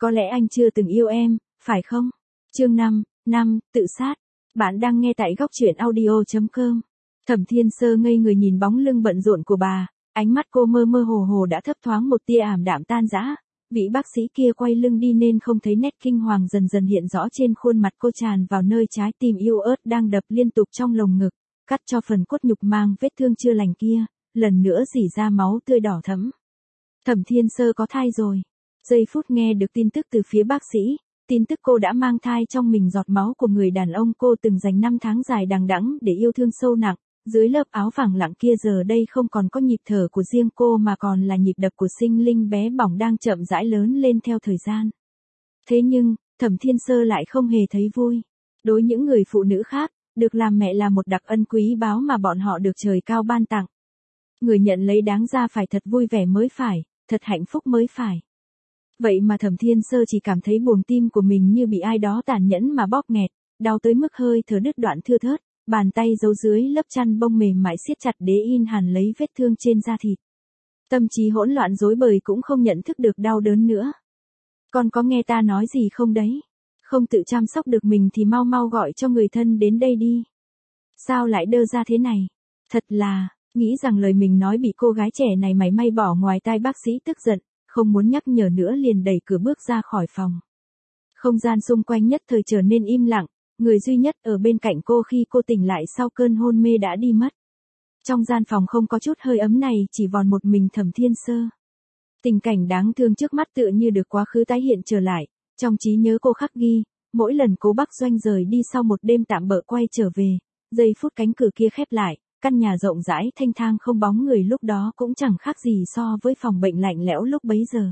Có lẽ anh chưa từng yêu em, phải không? Chương 5, tự sát. Bạn đang nghe tại góc truyện audio.com. Thẩm Thiên Sơ ngây người nhìn bóng lưng bận rộn của bà, ánh mắt cô mơ mơ hồ hồ đã thấp thoáng một tia ảm đạm tan rã. Vị bác sĩ kia quay lưng đi nên không thấy nét kinh hoàng dần dần hiện rõ trên khuôn mặt cô tràn vào nơi trái tim yêu ớt đang đập liên tục trong lồng ngực, cắt cho phần cốt nhục mang vết thương chưa lành kia, lần nữa rỉ ra máu tươi đỏ thẫm. Thẩm Thiên Sơ có thai rồi. Giây phút nghe được tin tức từ phía bác sĩ, tin tức cô đã mang thai trong mình giọt máu của người đàn ông cô từng dành 5 tháng dài đằng đẵng để yêu thương sâu nặng, dưới lớp áo phẳng lặng kia giờ đây không còn có nhịp thở của riêng cô mà còn là nhịp đập của sinh linh bé bỏng đang chậm rãi lớn lên theo thời gian. Thế nhưng, Thẩm Thiên Sơ lại không hề thấy vui. Đối những người phụ nữ khác, được làm mẹ là một đặc ân quý báu mà bọn họ được trời cao ban tặng. Người nhận lấy đáng ra phải thật vui vẻ mới phải, thật hạnh phúc mới phải. Vậy mà Thẩm Thiên Sơ chỉ cảm thấy buồng tim của mình như bị ai đó tàn nhẫn mà bóp nghẹt, đau tới mức hơi thở đứt đoạn thưa thớt, bàn tay giấu dưới lớp chăn bông mềm mại siết chặt đế in hẳn lấy vết thương trên da thịt. Tâm trí hỗn loạn rối bời cũng không nhận thức được đau đớn nữa. Con có nghe ta nói gì không đấy? Không tự chăm sóc được mình thì mau mau gọi cho người thân đến đây đi. Sao lại đơ ra thế này? Thật là, nghĩ rằng lời mình nói bị cô gái trẻ này mảy may bỏ ngoài tai bác sĩ tức giận, không muốn nhắc nhở nữa liền đẩy cửa bước ra khỏi phòng. Không gian xung quanh nhất thời trở nên im lặng, người duy nhất ở bên cạnh cô khi cô tỉnh lại sau cơn hôn mê đã đi mất. Trong gian phòng không có chút hơi ấm này chỉ vòn một mình Thẩm Thiên Sơ. Tình cảnh đáng thương trước mắt tựa như được quá khứ tái hiện trở lại, trong trí nhớ cô khắc ghi, mỗi lần Cố Bắc Doanh rời đi sau một đêm tạm bợ quay trở về, giây phút cánh cửa kia khép lại, căn nhà rộng rãi thanh thang không bóng người lúc đó cũng chẳng khác gì so với phòng bệnh lạnh lẽo lúc bấy giờ.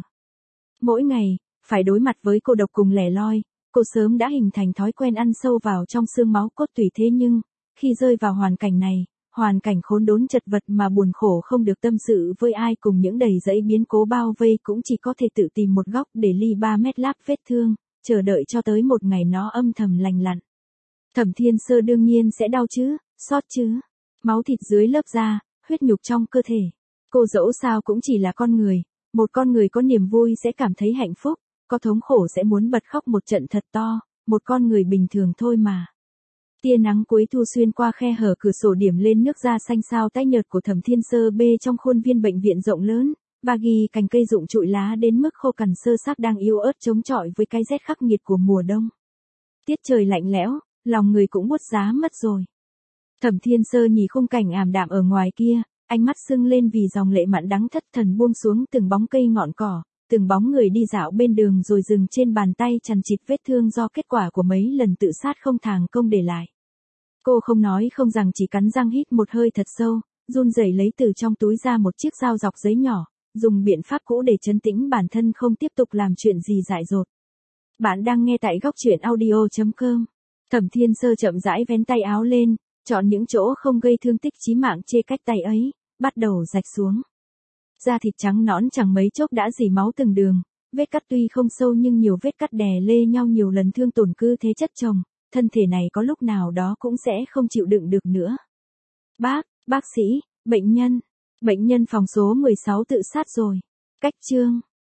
Mỗi ngày, phải đối mặt với cô độc cùng lẻ loi, cô sớm đã hình thành thói quen ăn sâu vào trong xương máu cốt tủy thế nhưng, khi rơi vào hoàn cảnh này, hoàn cảnh khốn đốn chật vật mà buồn khổ không được tâm sự với ai cùng những đầy dẫy biến cố bao vây cũng chỉ có thể tự tìm một góc để ly 3 mét láp vết thương, chờ đợi cho tới một ngày nó âm thầm lành lặn. Thẩm Thiên Sơ đương nhiên sẽ đau chứ, xót chứ. Máu thịt dưới lớp da, huyết nhục trong cơ thể. Cô dẫu sao cũng chỉ là con người, một con người có niềm vui sẽ cảm thấy hạnh phúc, có thống khổ sẽ muốn bật khóc một trận thật to, một con người bình thường thôi mà. Tia nắng cuối thu xuyên qua khe hở cửa sổ điểm lên nước da xanh xao tái nhợt của Thẩm Thiên Sơ bê trong khuôn viên bệnh viện rộng lớn, và ghi cành cây rụng trụi lá đến mức khô cằn sơ xác đang yếu ớt chống chọi với cái rét khắc nghiệt của mùa đông. Tiết trời lạnh lẽo, lòng người cũng buốt giá mất rồi. Thẩm Thiên Sơ nhìn khung cảnh ảm đạm ở ngoài kia, ánh mắt sưng lên vì dòng lệ mặn đắng thất thần buông xuống từng bóng cây ngọn cỏ, từng bóng người đi dạo bên đường rồi dừng trên bàn tay chằng chịt vết thương do kết quả của mấy lần tự sát không thàng công để lại. Cô không nói không rằng chỉ cắn răng hít một hơi thật sâu, run rẩy lấy từ trong túi ra một chiếc dao dọc giấy nhỏ, dùng biện pháp cũ để trấn tĩnh bản thân không tiếp tục làm chuyện gì dại dột. Bạn đang nghe tại góc truyện audio.com. Thẩm Thiên Sơ chậm rãi vén tay áo lên, chọn những chỗ không gây thương tích chí mạng chê cách tay ấy, bắt đầu rạch xuống. Da thịt trắng nõn chẳng mấy chốc đã rỉ máu từng đường, vết cắt tuy không sâu nhưng nhiều vết cắt đè lê nhau nhiều lần thương tổn cứ thế chất chồng, thân thể này có lúc nào đó cũng sẽ không chịu đựng được nữa. Bác sĩ, bệnh nhân phòng số 16 tự sát rồi. Cách chương